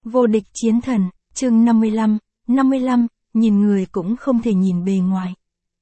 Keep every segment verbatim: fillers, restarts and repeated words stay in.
Vô địch chiến thần, chương năm mươi lăm, năm mươi lăm, nhìn người cũng không thể nhìn bề ngoài.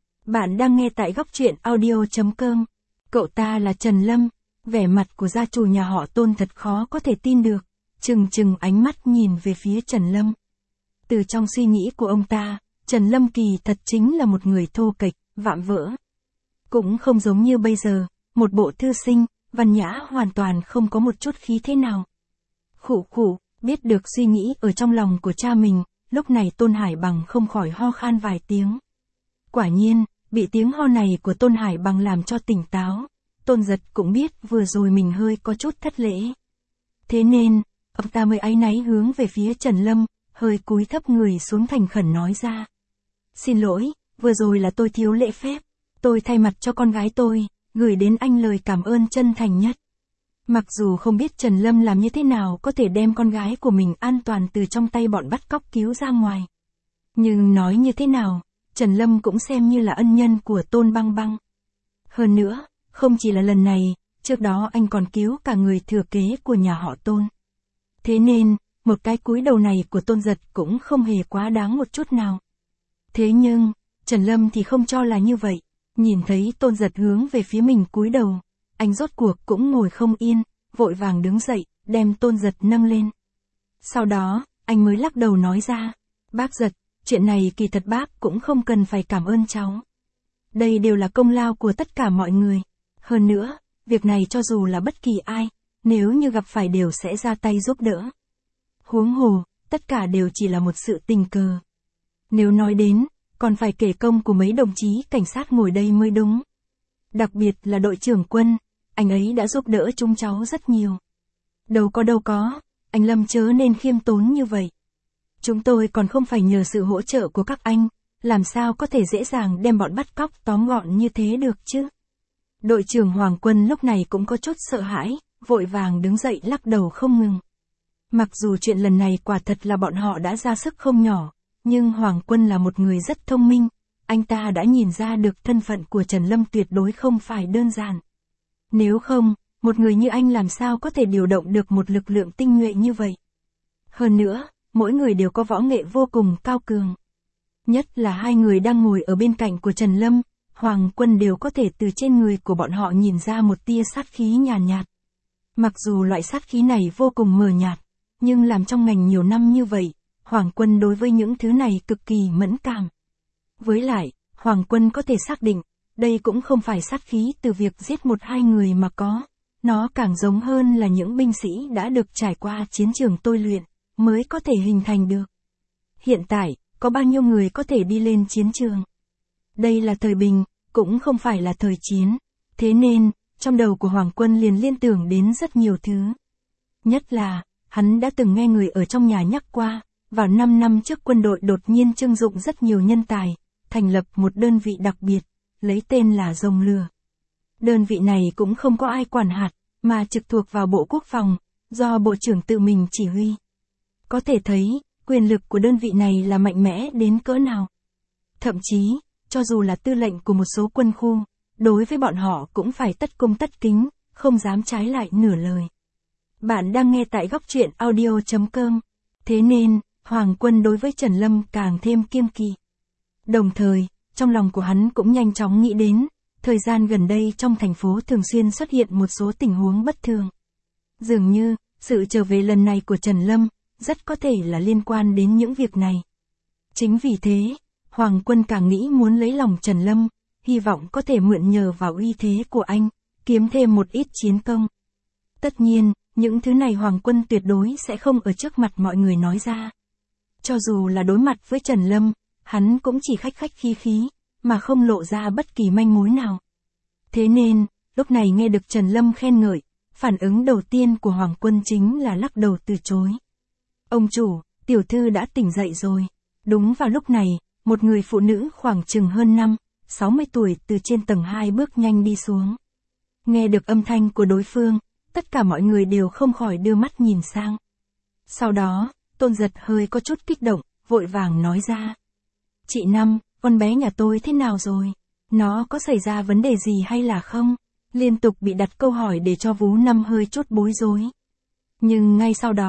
Bạn đang nghe tại góc truyện audio chấm com. Cậu ta là Trần Lâm, vẻ mặt của gia chủ nhà họ Tôn thật khó có thể tin được, trừng trừng ánh mắt nhìn về phía Trần Lâm. Từ trong suy nghĩ của ông ta, Trần Lâm kỳ thật chính là một người thô kệch, vạm vỡ. Cũng không giống như bây giờ, một bộ thư sinh, văn nhã hoàn toàn không có một chút khí thế nào. Khụ khụ, biết được suy nghĩ ở trong lòng của cha mình, lúc này Tôn Hải Bằng không khỏi ho khan vài tiếng. Quả nhiên, bị tiếng ho này của Tôn Hải Bằng làm cho tỉnh táo, Tôn Giật cũng biết vừa rồi mình hơi có chút thất lễ. Thế nên, ông ta mới áy náy hướng về phía Trần Lâm, hơi cúi thấp người xuống thành khẩn nói ra. Xin lỗi, vừa rồi là tôi thiếu lễ phép, tôi thay mặt cho con gái tôi, gửi đến anh lời cảm ơn chân thành nhất. Mặc dù không biết Trần Lâm làm như thế nào có thể đem con gái của mình an toàn từ trong tay bọn bắt cóc cứu ra ngoài. Nhưng nói như thế nào, Trần Lâm cũng xem như là ân nhân của Tôn Băng Băng. Hơn nữa, không chỉ là lần này, trước đó anh còn cứu cả người thừa kế của nhà họ Tôn. Thế nên, một cái cúi đầu này của Tôn Giật cũng không hề quá đáng một chút nào. Thế nhưng, Trần Lâm thì không cho là như vậy, nhìn thấy Tôn Giật hướng về phía mình cúi đầu, anh rốt cuộc cũng ngồi không yên, vội vàng đứng dậy, đem Tôn Giật nâng lên. Sau đó, anh mới lắc đầu nói ra, bác Giật, chuyện này kỳ thật bác cũng không cần phải cảm ơn cháu. Đây đều là công lao của tất cả mọi người. Hơn nữa, việc này cho dù là bất kỳ ai, nếu như gặp phải đều sẽ ra tay giúp đỡ. Huống hồ, tất cả đều chỉ là một sự tình cờ. Nếu nói đến, còn phải kể công của mấy đồng chí cảnh sát ngồi đây mới đúng. Đặc biệt là đội trưởng Quân, anh ấy đã giúp đỡ chúng cháu rất nhiều. Đâu có đâu có, anh Lâm chớ nên khiêm tốn như vậy. Chúng tôi còn không phải nhờ sự hỗ trợ của các anh, làm sao có thể dễ dàng đem bọn bắt cóc tóm gọn như thế được chứ. Đội trưởng Hoàng Quân lúc này cũng có chút sợ hãi, vội vàng đứng dậy lắc đầu không ngừng. Mặc dù chuyện lần này quả thật là bọn họ đã ra sức không nhỏ, nhưng Hoàng Quân là một người rất thông minh, anh ta đã nhìn ra được thân phận của Trần Lâm tuyệt đối không phải đơn giản. Nếu không, một người như anh làm sao có thể điều động được một lực lượng tinh nhuệ như vậy. Hơn nữa, mỗi người đều có võ nghệ vô cùng cao cường. Nhất là hai người đang ngồi ở bên cạnh của Trần Lâm, Hoàng Quân đều có thể từ trên người của bọn họ nhìn ra một tia sát khí nhàn nhạt, nhạt. Mặc dù loại sát khí này vô cùng mờ nhạt, nhưng làm trong ngành nhiều năm như vậy, Hoàng Quân đối với những thứ này cực kỳ mẫn cảm. Với lại, Hoàng Quân có thể xác định, đây cũng không phải sát khí từ việc giết một hai người mà có, nó càng giống hơn là những binh sĩ đã được trải qua chiến trường tôi luyện, mới có thể hình thành được. Hiện tại, có bao nhiêu người có thể đi lên chiến trường? Đây là thời bình, cũng không phải là thời chiến, thế nên, trong đầu của Hoàng Quân liền liên tưởng đến rất nhiều thứ. Nhất là, hắn đã từng nghe người ở trong nhà nhắc qua, vào năm năm trước quân đội đột nhiên trưng dụng rất nhiều nhân tài, thành lập một đơn vị đặc biệt, lấy tên là Rồng Lửa. Đơn vị này cũng không có ai quản hạt, mà trực thuộc vào Bộ Quốc phòng, do Bộ trưởng tự mình chỉ huy. Có thể thấy, quyền lực của đơn vị này là mạnh mẽ đến cỡ nào. Thậm chí, cho dù là tư lệnh của một số quân khu, đối với bọn họ cũng phải tất cung tất kính, không dám trái lại nửa lời. Bạn đang nghe tại góc truyện audio chấm com. Thế nên, Hoàng Quân đối với Trần Lâm càng thêm kiêng kỵ. Đồng thời, trong lòng của hắn cũng nhanh chóng nghĩ đến, thời gian gần đây trong thành phố thường xuyên xuất hiện một số tình huống bất thường. Dường như, sự trở về lần này của Trần Lâm, rất có thể là liên quan đến những việc này. Chính vì thế, Hoàng Quân càng nghĩ muốn lấy lòng Trần Lâm, hy vọng có thể mượn nhờ vào uy thế của anh, kiếm thêm một ít chiến công. Tất nhiên, những thứ này Hoàng Quân tuyệt đối sẽ không ở trước mặt mọi người nói ra. Cho dù là đối mặt với Trần Lâm, hắn cũng chỉ khách khách khí khí, mà không lộ ra bất kỳ manh mối nào. Thế nên, lúc này nghe được Trần Lâm khen ngợi, phản ứng đầu tiên của Hoàng Quân chính là lắc đầu từ chối. Ông chủ, tiểu thư đã tỉnh dậy rồi. Đúng vào lúc này, một người phụ nữ khoảng chừng hơn năm, sáu mươi tuổi từ trên tầng hai bước nhanh đi xuống. Nghe được âm thanh của đối phương, tất cả mọi người đều không khỏi đưa mắt nhìn sang. Sau đó, Tôn Giật hơi có chút kích động, vội vàng nói ra. Chị Năm, con bé nhà tôi thế nào rồi? Nó có xảy ra vấn đề gì hay là không? Liên tục bị đặt câu hỏi để cho Vú Năm hơi chút bối rối. Nhưng ngay sau đó,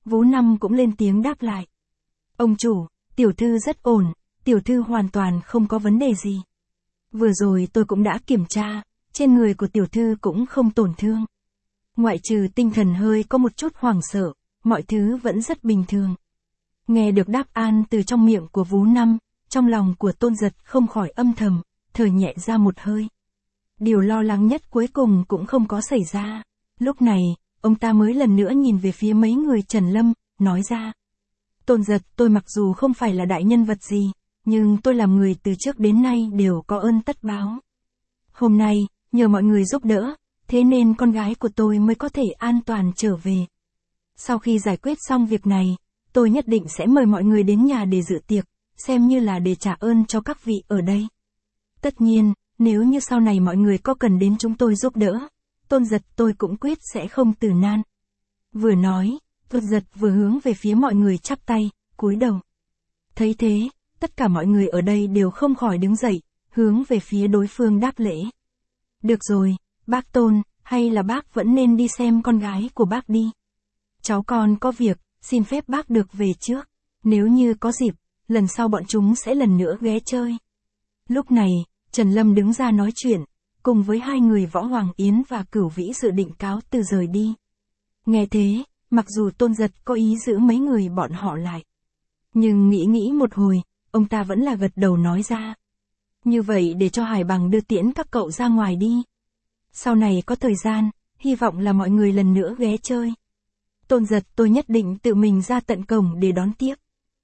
Vú Năm cũng lên tiếng đáp lại. Ông chủ, tiểu thư rất ổn, tiểu thư hoàn toàn không có vấn đề gì. Vừa rồi tôi cũng đã kiểm tra, trên người của tiểu thư cũng không tổn thương. Ngoại trừ tinh thần hơi có một chút hoảng sợ, mọi thứ vẫn rất bình thường. Nghe được đáp án từ trong miệng của Vú Năm, trong lòng của Tôn Giật không khỏi âm thầm, thở nhẹ ra một hơi. Điều lo lắng nhất cuối cùng cũng không có xảy ra. Lúc này, ông ta mới lần nữa nhìn về phía mấy người Trần Lâm, nói ra. Tôn Giật, tôi mặc dù không phải là đại nhân vật gì, nhưng tôi làm người từ trước đến nay đều có ơn tất báo. Hôm nay, nhờ mọi người giúp đỡ, thế nên con gái của tôi mới có thể an toàn trở về. Sau khi giải quyết xong việc này, tôi nhất định sẽ mời mọi người đến nhà để dự tiệc, xem như là để trả ơn cho các vị ở đây. Tất nhiên, nếu như sau này mọi người có cần đến chúng tôi giúp đỡ, Tôn Giật tôi cũng quyết sẽ không từ nan. Vừa nói, Tôn Giật vừa hướng về phía mọi người chắp tay, cúi đầu. Thấy thế, tất cả mọi người ở đây đều không khỏi đứng dậy, hướng về phía đối phương đáp lễ. Được rồi, bác Tôn, hay là bác vẫn nên đi xem con gái của bác đi. Cháu con có việc, xin phép bác được về trước. Nếu như có dịp, lần sau bọn chúng sẽ lần nữa ghé chơi. Lúc này, Trần Lâm đứng ra nói chuyện, cùng với hai người Võ Hoàng Yến và Cửu Vĩ dự định cáo từ rời đi. Nghe thế, mặc dù Tôn Giật có ý giữ mấy người bọn họ lại, nhưng nghĩ nghĩ một hồi, ông ta vẫn là gật đầu nói ra. Như vậy để cho Hải Bằng đưa tiễn các cậu ra ngoài đi. Sau này có thời gian, hy vọng là mọi người lần nữa ghé chơi. Tôn Giật tôi nhất định tự mình ra tận cổng để đón tiếp.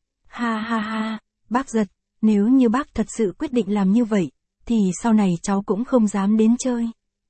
Ha ha ha, bác Giật, nếu như bác thật sự quyết định làm như vậy, thì sau này cháu cũng không dám đến chơi.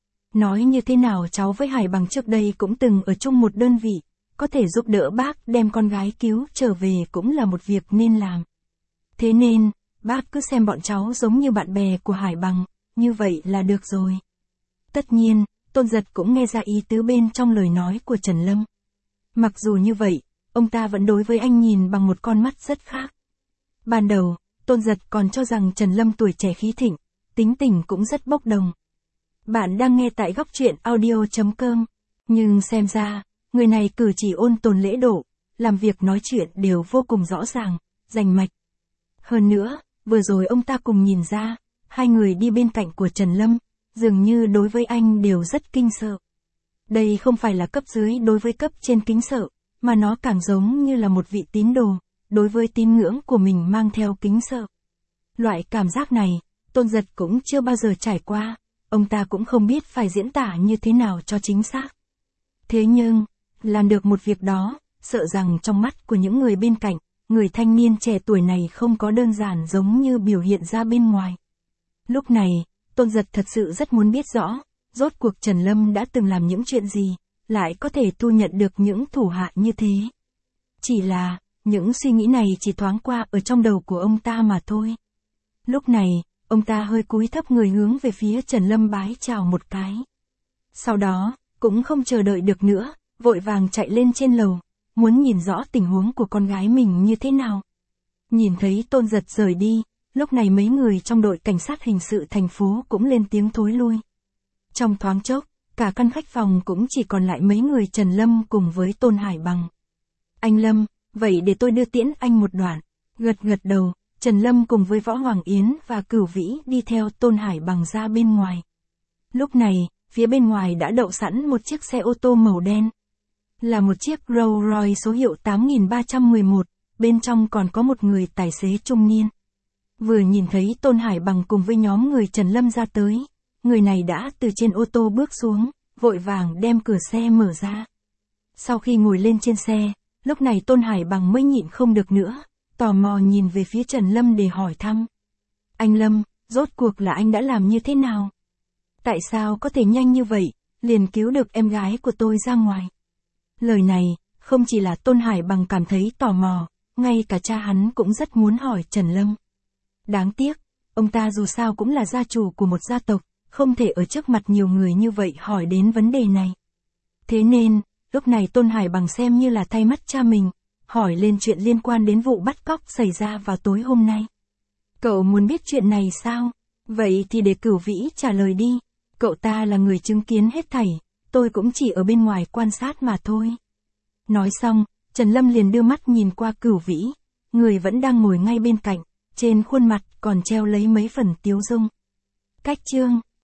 Nói như thế nào cháu với Hải Bằng trước đây cũng từng ở chung một đơn vị, có thể giúp đỡ bác đem con gái cứu trở về cũng là một việc nên làm. Thế nên, bác cứ xem bọn cháu giống như bạn bè của Hải Bằng, như vậy là được rồi. Tất nhiên, Tôn Giật cũng nghe ra ý tứ bên trong lời nói của Trần Lâm. Mặc dù như vậy, ông ta vẫn đối với anh nhìn bằng một con mắt rất khác. Ban đầu, Tôn Giật còn cho rằng Trần Lâm tuổi trẻ khí thịnh, tính tình cũng rất bốc đồng. Bạn đang nghe tại góc truyện audio chấm com, nhưng xem ra, người này cử chỉ ôn tồn lễ độ, làm việc nói chuyện đều vô cùng rõ ràng, rành mạch. Hơn nữa, vừa rồi ông ta cùng nhìn ra, hai người đi bên cạnh của Trần Lâm, dường như đối với anh đều rất kinh sợ. Đây không phải là cấp dưới đối với cấp trên kính sợ, mà nó càng giống như là một vị tín đồ, đối với tín ngưỡng của mình mang theo kính sợ. Loại cảm giác này, Tôn Giật cũng chưa bao giờ trải qua, ông ta cũng không biết phải diễn tả như thế nào cho chính xác. Thế nhưng, làm được một việc đó, sợ rằng trong mắt của những người bên cạnh, người thanh niên trẻ tuổi này không có đơn giản giống như biểu hiện ra bên ngoài. Lúc này, Tôn Giật thật sự rất muốn biết rõ, rốt cuộc Trần Lâm đã từng làm những chuyện gì, lại có thể thu nhận được những thủ hạ như thế. Chỉ là, những suy nghĩ này chỉ thoáng qua ở trong đầu của ông ta mà thôi. Lúc này, ông ta hơi cúi thấp người hướng về phía Trần Lâm bái chào một cái. Sau đó, cũng không chờ đợi được nữa, vội vàng chạy lên trên lầu, muốn nhìn rõ tình huống của con gái mình như thế nào. Nhìn thấy Tôn Giật rời đi, lúc này mấy người trong đội cảnh sát hình sự thành phố cũng lên tiếng thối lui. Trong thoáng chốc, cả căn khách phòng cũng chỉ còn lại mấy người Trần Lâm cùng với Tôn Hải Bằng. Anh Lâm, vậy để tôi đưa tiễn anh một đoạn. Gật gật đầu, Trần Lâm cùng với Võ Hoàng Yến và Cửu Vĩ đi theo Tôn Hải Bằng ra bên ngoài. Lúc này, phía bên ngoài đã đậu sẵn một chiếc xe ô tô màu đen. Là một chiếc Rolls Royce số hiệu tám nghìn ba trăm mười một, bên trong còn có một người tài xế trung niên. Vừa nhìn thấy Tôn Hải Bằng cùng với nhóm người Trần Lâm ra tới, người này đã từ trên ô tô bước xuống, vội vàng đem cửa xe mở ra. Sau khi ngồi lên trên xe, lúc này Tôn Hải Bằng mới nhịn không được nữa, tò mò nhìn về phía Trần Lâm để hỏi thăm. Anh Lâm, rốt cuộc là anh đã làm như thế nào? Tại sao có thể nhanh như vậy, liền cứu được em gái của tôi ra ngoài? Lời này, không chỉ là Tôn Hải Bằng cảm thấy tò mò, ngay cả cha hắn cũng rất muốn hỏi Trần Lâm. Đáng tiếc, ông ta dù sao cũng là gia chủ của một gia tộc, không thể ở trước mặt nhiều người như vậy hỏi đến vấn đề này. Thế nên, lúc này Tôn Hải Bằng xem như là thay mắt cha mình, hỏi lên chuyện liên quan đến vụ bắt cóc xảy ra vào tối hôm nay. Cậu muốn biết chuyện này sao? Vậy thì để Cửu Vĩ trả lời đi. Cậu ta là người chứng kiến hết thảy, tôi cũng chỉ ở bên ngoài quan sát mà thôi. Nói xong, Trần Lâm liền đưa mắt nhìn qua Cửu Vĩ, người vẫn đang ngồi ngay bên cạnh, trên khuôn mặt còn treo lấy mấy phần tiếu dung. Cách chương